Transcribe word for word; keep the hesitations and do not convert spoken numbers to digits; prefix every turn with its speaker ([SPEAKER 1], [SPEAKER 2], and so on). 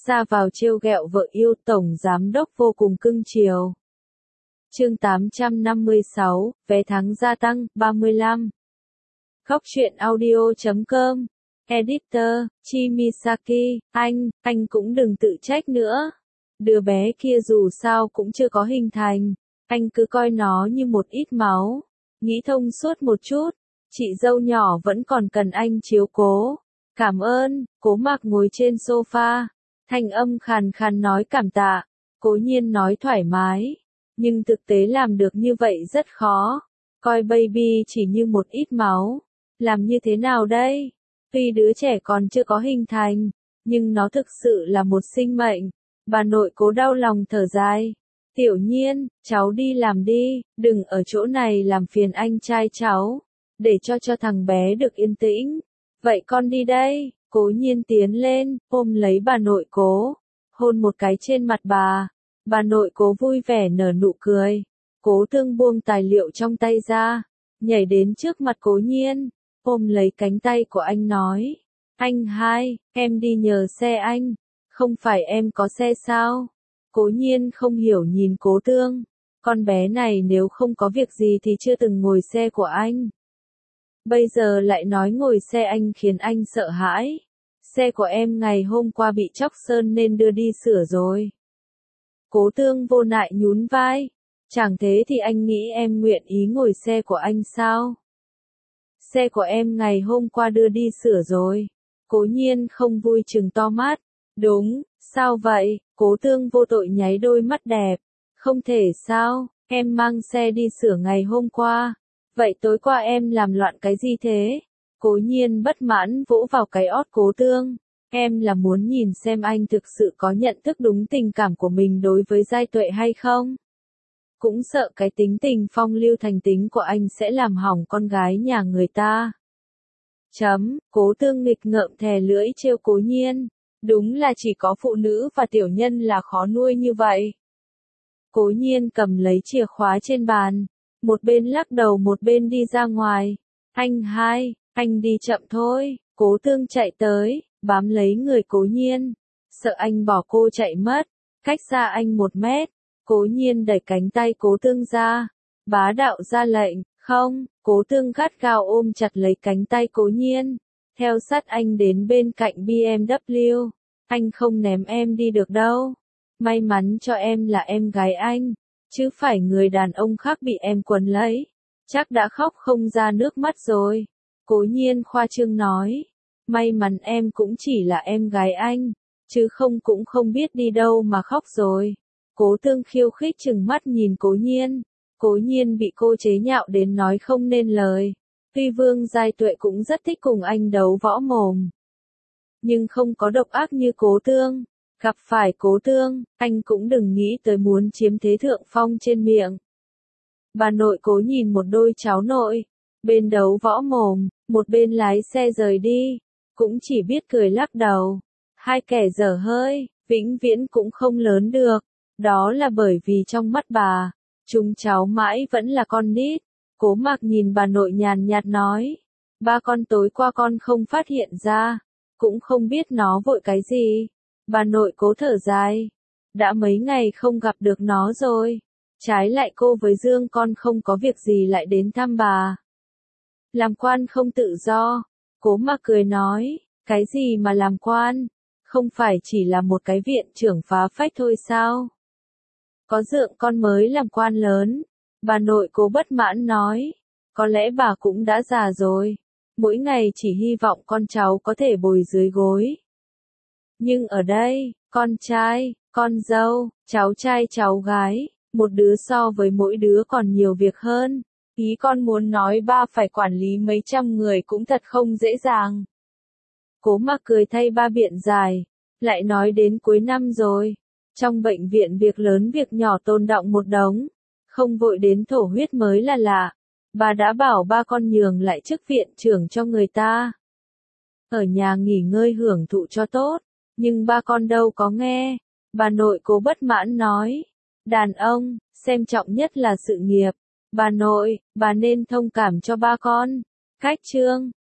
[SPEAKER 1] ra vào trêu ghẹo vợ yêu, tổng giám đốc vô cùng cưng chiều. Chương tám trăm năm mươi sáu, vé tháng gia tăng, ba mươi lăm. Góc truyện audio chấm com. Editor, Chimisaki, anh, anh cũng đừng tự trách nữa. Đứa bé kia dù sao cũng chưa có hình thành, anh cứ coi nó như một ít máu. Nghĩ thông suốt một chút, chị dâu nhỏ vẫn còn cần anh chiếu cố. Cảm ơn. Cố Mạc ngồi trên sofa, thanh âm khàn khàn nói cảm tạ. Cố Nhiên nói thoải mái, nhưng thực tế làm được như vậy rất khó. Coi baby chỉ như một ít máu, làm như thế nào đây? Tuy đứa trẻ còn chưa có hình thành, nhưng nó thực sự là một sinh mệnh. Bà nội Cố đau lòng thở dài. Tiểu Nhiên, cháu đi làm đi, đừng ở chỗ này làm phiền anh trai cháu, để cho cho thằng bé được yên tĩnh. Vậy con đi đây. Cố Nhiên tiến lên, ôm lấy bà nội Cố, hôn một cái trên mặt bà. Bà nội Cố vui vẻ nở nụ cười. Cố Tương buông tài liệu trong tay ra, nhảy đến trước mặt Cố Nhiên, ôm lấy cánh tay của anh nói. Anh hai, em đi nhờ xe anh, không phải em có xe sao? Cố Nhiên không hiểu nhìn Cố Tương, con bé này nếu không có việc gì thì chưa từng ngồi xe của anh. Bây giờ lại nói ngồi xe anh khiến anh sợ hãi. Xe của em ngày hôm qua bị chóc sơn nên đưa đi sửa rồi. Cố Tương vô nại nhún vai. Chẳng thế thì anh nghĩ em nguyện ý ngồi xe của anh sao? Xe của em ngày hôm qua đưa đi sửa rồi. Cố Nhiên không vui trừng to mắt. Đúng, sao vậy? Cố Tương vô tội nháy đôi mắt đẹp. Không thể sao, em mang xe đi sửa ngày hôm qua. Vậy tối qua em làm loạn cái gì thế? Cố Nhiên bất mãn vỗ vào cái ót Cố Tương. Em là muốn nhìn xem anh thực sự có nhận thức đúng tình cảm của mình đối với Giai Tuệ hay không? Cũng sợ cái tính tình phong lưu thành tính của anh sẽ làm hỏng con gái nhà người ta. Chấm, Cố Tương nghịch ngợm thè lưỡi trêu Cố Nhiên. Đúng là chỉ có phụ nữ và tiểu nhân là khó nuôi như vậy. Cố Nhiên cầm lấy chìa khóa trên bàn, một bên lắc đầu một bên đi ra ngoài. Anh hai, anh đi chậm thôi. Cố Tương chạy tới, bám lấy người Cố Nhiên, sợ anh bỏ cô chạy mất. Cách xa anh một mét, Cố Nhiên đẩy cánh tay Cố Tương ra, bá đạo ra lệnh. Không. Cố Tương gắt gao ôm chặt lấy cánh tay Cố Nhiên, theo sát anh đến bên cạnh bê em vê. Anh không ném em đi được đâu. May mắn cho em là em gái anh, chứ phải người đàn ông khác bị em quấn lấy, chắc đã khóc không ra nước mắt rồi. Cố Nhiên khoa trương nói. May mắn em cũng chỉ là em gái anh, chứ không cũng không biết đi đâu mà khóc rồi. Cố Tương khiêu khích trừng mắt nhìn Cố Nhiên. Cố Nhiên bị cô chế nhạo đến nói không nên lời. Tuy Vương Giai Tuệ cũng rất thích cùng anh đấu võ mồm, nhưng không có độc ác như Cố Tương. Gặp phải Cố Tương, anh cũng đừng nghĩ tới muốn chiếm thế thượng phong trên miệng. Bà nội Cố nhìn một đôi cháu nội, bên đấu võ mồm, một bên lái xe rời đi, cũng chỉ biết cười lắc đầu. Hai kẻ dở hơi, vĩnh viễn cũng không lớn được. Đó là bởi vì trong mắt bà, chúng cháu mãi vẫn là con nít. Cố Mạc nhìn bà nội nhàn nhạt nói. Ba con tối qua con không phát hiện ra, cũng không biết nó vội cái gì. Bà nội Cố thở dài. Đã mấy ngày không gặp được nó rồi. Trái lại cô với Dương con không có việc gì lại đến thăm bà. Làm quan không tự do. Cố Mạc cười nói. Cái gì mà làm quan? Không phải chỉ là một cái viện trưởng phá phách thôi sao? Có Dượng con mới làm quan lớn. Bà nội Cố bất mãn nói. Có lẽ bà cũng đã già rồi. Mỗi ngày chỉ hy vọng con cháu có thể bồi dưới gối. Nhưng ở đây, con trai, con dâu, cháu trai cháu gái, một đứa so với mỗi đứa còn nhiều việc hơn. Ý con muốn nói ba phải quản lý mấy trăm người cũng thật không dễ dàng. Cố Mạc cười thay ba biện giải. Lại nói đến cuối năm rồi. Trong bệnh viện việc lớn việc nhỏ tồn đọng một đống. Không vội đến thổ huyết mới là lạ. Bà đã bảo ba con nhường lại chức viện trưởng cho người ta. Ở nhà nghỉ ngơi hưởng thụ cho tốt. Nhưng ba con đâu có nghe. Bà nội Cố bất mãn nói. Đàn ông, xem trọng nhất là sự nghiệp. Bà nội, bà nên thông cảm cho ba con. Cách chương,